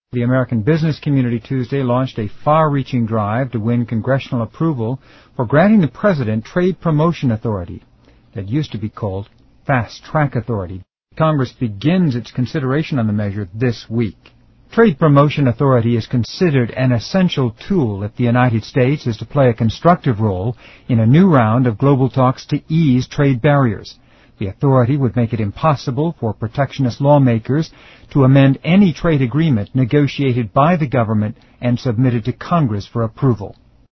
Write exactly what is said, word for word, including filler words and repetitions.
The American business community Tuesday launched a far-reaching drive to win congressional approval for granting the President Trade Promotion Authority that used to be called Fast Track Authority. Congress begins its consideration on the measure this week. Trade Promotion Authority is considered an essential tool if the United States is to play a constructive role in a new round of global talks to ease trade barriers. The authority would make it impossible for protectionist lawmakers to amend any trade agreement negotiated by the government and submitted to Congress for approval.